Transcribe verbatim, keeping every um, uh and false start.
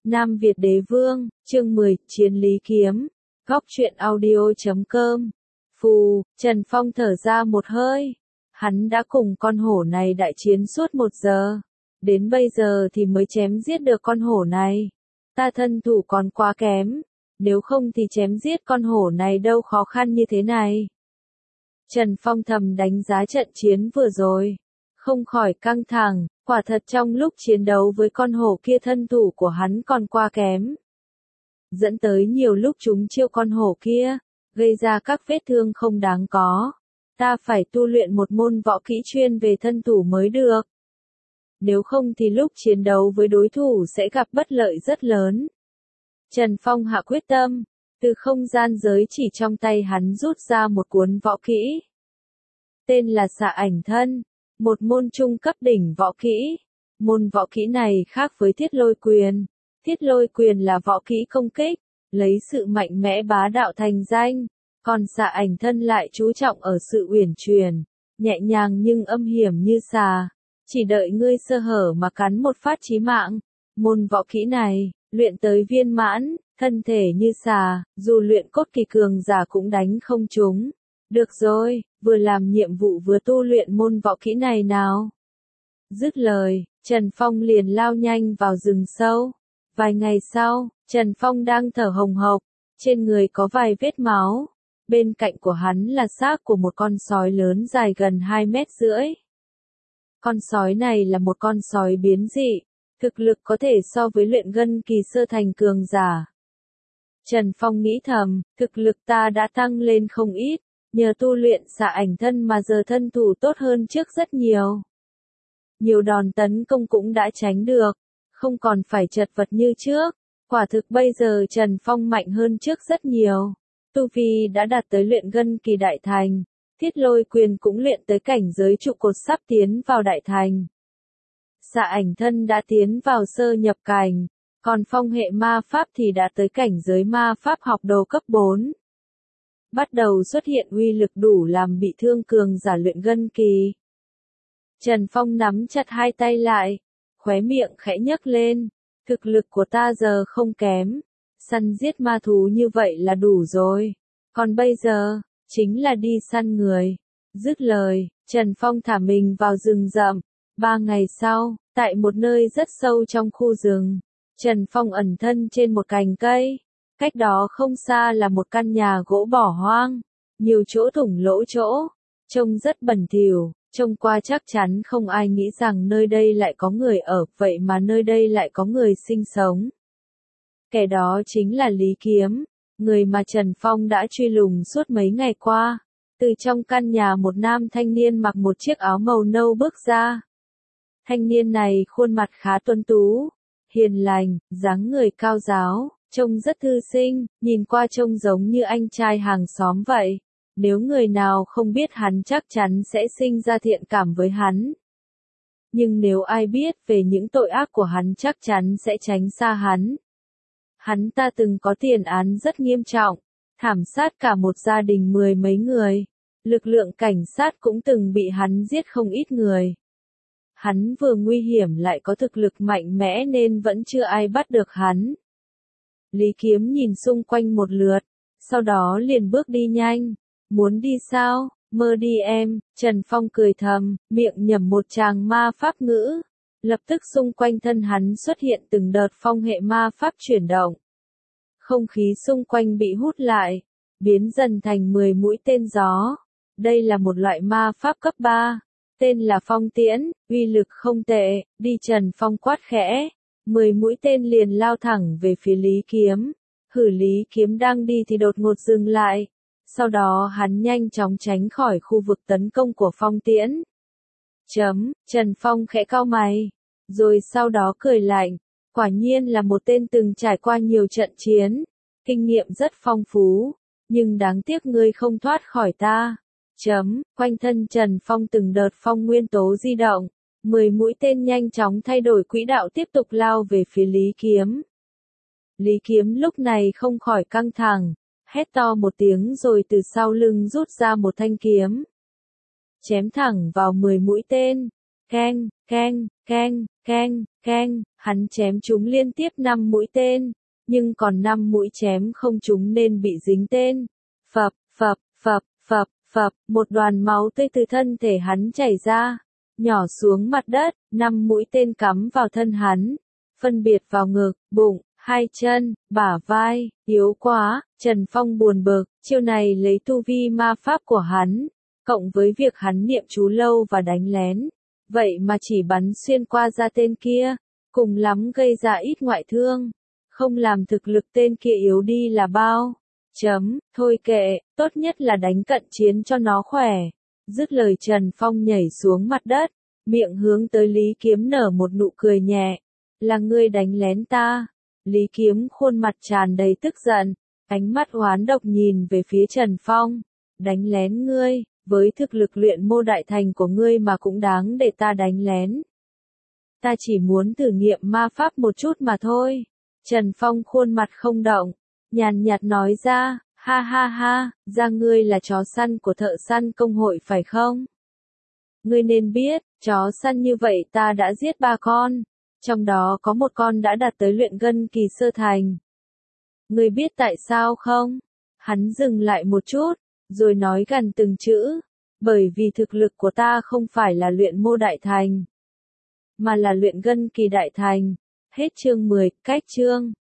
Nam Việt Đế Vương, chương mười, Chiến Lý Kiếm. Góc truyện audio chấm com. Phù, Trần Phong thở ra một hơi. Hắn đã cùng con hổ này đại chiến suốt một giờ. Đến bây giờ thì mới chém giết được con hổ này. Ta thân thủ còn quá kém. Nếu không thì chém giết con hổ này đâu khó khăn như thế này. Trần Phong thầm đánh giá trận chiến vừa rồi. Không khỏi căng thẳng, quả thật trong lúc chiến đấu với con hổ kia thân thủ của hắn còn quá kém. Dẫn tới nhiều lúc chúng chiêu con hổ kia, gây ra các vết thương không đáng có. Ta phải tu luyện một môn võ kỹ chuyên về thân thủ mới được. Nếu không thì lúc chiến đấu với đối thủ sẽ gặp bất lợi rất lớn. Trần Phong hạ quyết tâm, từ không gian giới chỉ trong tay hắn rút ra một cuốn võ kỹ. Tên là Xạ Ảnh Thân, một môn trung cấp đỉnh võ kỹ. Môn võ kỹ này khác với Thiết Lôi Quyền. Thiết Lôi Quyền là võ kỹ công kích, lấy sự mạnh mẽ bá đạo thành danh, còn Xạ Ảnh Thân lại chú trọng ở sự uyển chuyển, nhẹ nhàng nhưng âm hiểm như xà, chỉ đợi ngươi sơ hở mà cắn một phát chí mạng. Môn võ kỹ này, luyện tới viên mãn, thân thể như xà, dù luyện cốt kỳ cường giả cũng đánh không trúng. Được rồi, vừa làm nhiệm vụ vừa tu luyện môn võ kỹ này nào. Dứt lời, Trần Phong liền lao nhanh vào rừng sâu. Vài ngày sau, Trần Phong đang thở hồng hộc, trên người có vài vết máu. Bên cạnh của hắn là xác của một con sói lớn dài gần hai mét rưỡi. Con sói này là một con sói biến dị, thực lực có thể so với luyện ngân kỳ sơ thành cường giả. Trần Phong nghĩ thầm, thực lực ta đã tăng lên không ít, nhờ tu luyện Xạ Ảnh Thân mà giờ thân thủ tốt hơn trước rất nhiều. Nhiều đòn tấn công cũng đã tránh được, không còn phải chật vật như trước. Quả thực bây giờ Trần Phong mạnh hơn trước rất nhiều. Tu vi đã đạt tới luyện ngân kỳ đại thành, Thiết Lôi Quyền cũng luyện tới cảnh giới trụ cột sắp tiến vào đại thành. Xạ Ảnh Thân đã tiến vào sơ nhập cảnh, còn phong hệ ma pháp thì đã tới cảnh giới ma pháp học đồ cấp bốn. Bắt đầu xuất hiện uy lực đủ làm bị thương cường giả luyện ngân kỳ. Trần Phong nắm chặt hai tay lại, khóe miệng khẽ nhấc lên, thực lực của ta giờ không kém, săn giết ma thú như vậy là đủ rồi, còn bây giờ, chính là đi săn người. Dứt lời, Trần Phong thả mình vào rừng rậm. Ba ngày sau, tại một nơi rất sâu trong khu rừng, Trần Phong ẩn thân trên một cành cây. Cách đó không xa là một căn nhà gỗ bỏ hoang, nhiều chỗ thủng lỗ chỗ, trông rất bẩn thỉu, trông qua chắc chắn không ai nghĩ rằng nơi đây lại có người ở, vậy mà nơi đây lại có người sinh sống. Kẻ đó chính là Lý Kiếm, người mà Trần Phong đã truy lùng suốt mấy ngày qua. Từ trong căn nhà một nam thanh niên mặc một chiếc áo màu nâu bước ra. Thanh niên này khuôn mặt khá tuấn tú, hiền lành, dáng người cao ráo, trông rất thư sinh, nhìn qua trông giống như anh trai hàng xóm vậy. Nếu người nào không biết hắn chắc chắn sẽ sinh ra thiện cảm với hắn. Nhưng nếu ai biết về những tội ác của hắn chắc chắn sẽ tránh xa hắn. Hắn ta từng có tiền án rất nghiêm trọng, thảm sát cả một gia đình mười mấy người. Lực lượng cảnh sát cũng từng bị hắn giết không ít người. Hắn vừa nguy hiểm lại có thực lực mạnh mẽ nên vẫn chưa ai bắt được hắn. Lý Kiếm nhìn xung quanh một lượt, sau đó liền bước đi nhanh. Muốn đi sao, mơ đi em, Trần Phong cười thầm, miệng nhẩm một tràng ma pháp ngữ. Lập tức xung quanh thân hắn xuất hiện từng đợt phong hệ ma pháp chuyển động. Không khí xung quanh bị hút lại, biến dần thành mười mũi tên gió. Đây là một loại ma pháp cấp ba, tên là phong tiễn, uy lực không tệ, đi Trần Phong quát khẽ. Mười mũi tên liền lao thẳng về phía Lý Kiếm. Hử Lý Kiếm đang đi thì đột ngột dừng lại. Sau đó hắn nhanh chóng tránh khỏi khu vực tấn công của phong tiễn. Chấm, Trần Phong khẽ cau mày. Rồi sau đó cười lạnh. Quả nhiên là một tên từng trải qua nhiều trận chiến. Kinh nghiệm rất phong phú. Nhưng đáng tiếc ngươi không thoát khỏi ta. Chấm, quanh thân Trần Phong từng đợt phong nguyên tố di động. Mười mũi tên nhanh chóng thay đổi quỹ đạo tiếp tục lao về phía Lý Kiếm. Lý Kiếm lúc này không khỏi căng thẳng, hét to một tiếng rồi từ sau lưng rút ra một thanh kiếm. Chém thẳng vào mười mũi tên. keng, keng, keng, keng, keng, hắn chém chúng liên tiếp năm mũi tên, nhưng còn năm mũi chém không trúng nên bị dính tên. Phập, phập, phập, phập, phập, một đoàn máu tươi từ thân thể hắn chảy ra, nhỏ xuống mặt đất, năm mũi tên cắm vào thân hắn, phân biệt vào ngực, bụng, hai chân, bả vai, yếu quá, Trần Phong buồn bực, chiêu này lấy tu vi ma pháp của hắn, cộng với việc hắn niệm chú lâu và đánh lén, vậy mà chỉ bắn xuyên qua da tên kia, cùng lắm gây ra ít ngoại thương, không làm thực lực tên kia yếu đi là bao. Chấm, thôi kệ, tốt nhất là đánh cận chiến cho nó khỏe. Dứt lời Trần Phong nhảy xuống mặt đất, miệng hướng tới Lý Kiếm nở một nụ cười nhẹ. Là ngươi đánh lén ta. Lý Kiếm khuôn mặt tràn đầy tức giận, ánh mắt oán độc nhìn về phía Trần Phong. Đánh lén ngươi, với thực lực luyện mô đại thành của ngươi mà cũng đáng để ta đánh lén. Ta chỉ muốn thử nghiệm ma pháp một chút mà thôi. Trần Phong khuôn mặt không động, nhàn nhạt nói ra, ha ha ha, ra ngươi là chó săn của thợ săn công hội phải không? Ngươi nên biết, chó săn như vậy ta đã giết ba con, trong đó có một con đã đạt tới luyện gân kỳ sơ thành. Ngươi biết tại sao không? Hắn dừng lại một chút, rồi nói gần từng chữ, bởi vì thực lực của ta không phải là luyện mô đại thành, mà là luyện gân kỳ đại thành. Hết chương mười, cách chương.